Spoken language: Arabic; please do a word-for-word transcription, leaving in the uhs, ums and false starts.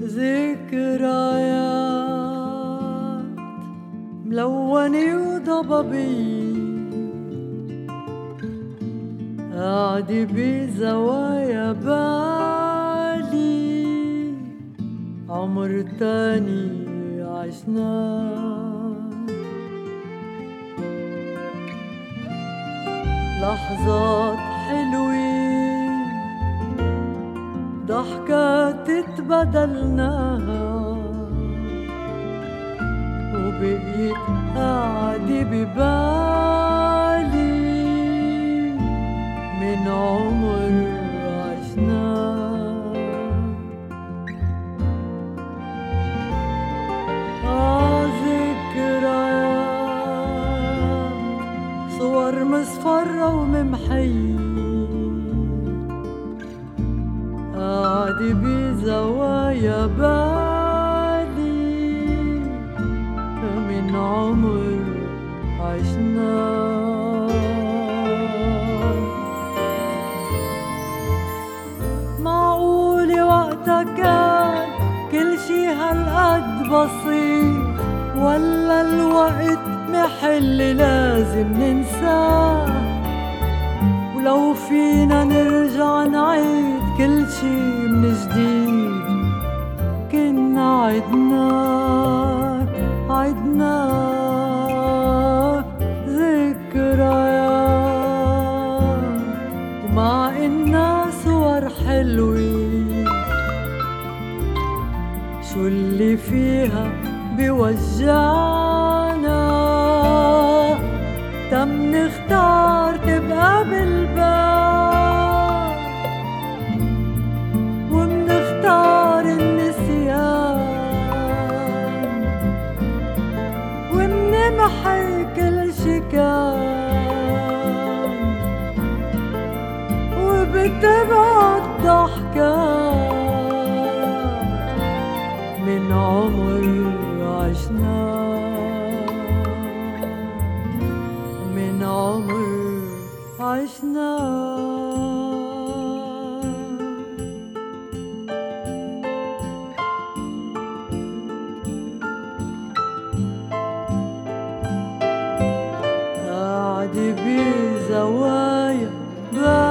ذكريات ملونة وضبابية قاعدة بزوايا بالي، عمر تاني عشناه، لحظات حلوين ضحكات تبدلناها، وبقيت قاعدة ببالي من عمر عشناه. آه ذكريات صور مصفرة وممحية قاعدة بزوايا بالي من عمر عشناه. معقولة وقتها كان كل شي هالقد بسيط، ولا الوقت محل لازم ننساه؟ ولو فينا نرجع نعيد كل شي من جديد كنا عدناه عدناه ذكريات، ومع إنها صور حلوة شو اللي فيها بيوجعنا، تم نختار تبقى بالبال ومنختار النسيان، ومنمحي كل شي كان، وبتبعد ضحكات من عمر عشناه، من عمر عشناه. قاعدة بزوايا